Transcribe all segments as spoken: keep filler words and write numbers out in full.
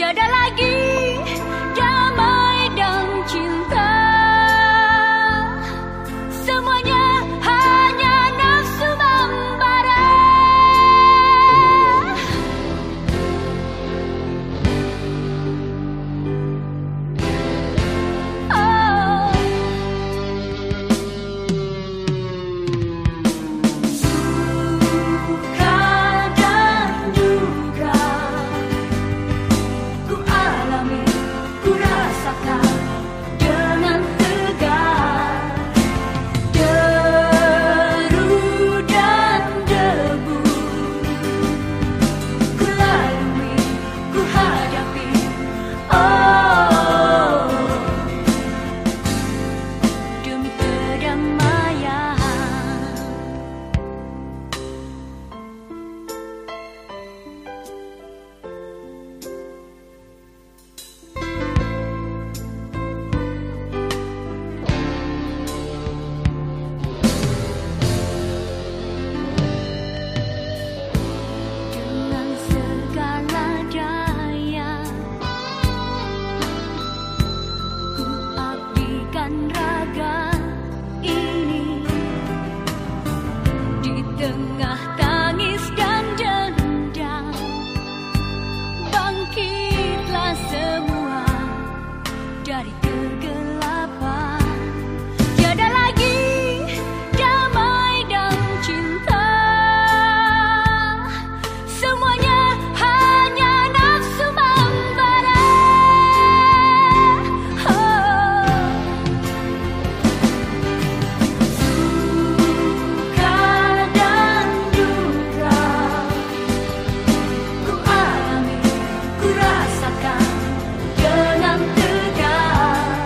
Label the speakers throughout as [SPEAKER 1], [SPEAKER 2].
[SPEAKER 1] Tiada lagi damai dan cinta, semuanya hanya nafsu membara. Oh. Suka dan duka ku alami, ku rasakan dengan tegar. Deru dan debu ku lalui, ku hadapi. Oh, demi kedamaian. Dengan segala daya ku abdikan raga ini, di tengah tangis dan dendam. Bangkitlah semua dari kegelapan. Tiada lagi damai dan cinta, semuanya hanya nafsu membara. Oh. Suka dan duka ku alami, ku rasakan dengan tegar.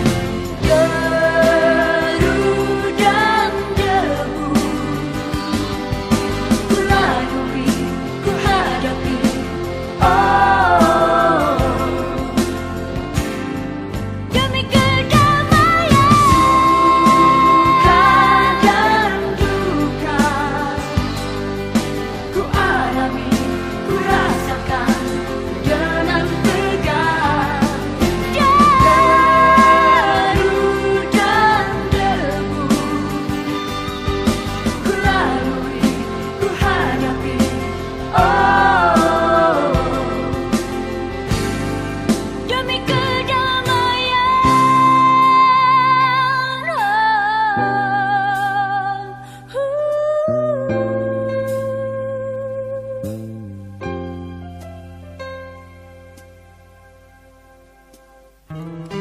[SPEAKER 1] Deru dan debu ku lalui, ku hadapi. Oh, demi kedamaian. Kadang duka ku alami, ku rasakan dengan tegar. Deru dan debu ku lalui, ku hadapi. Oh, demi kedamaian.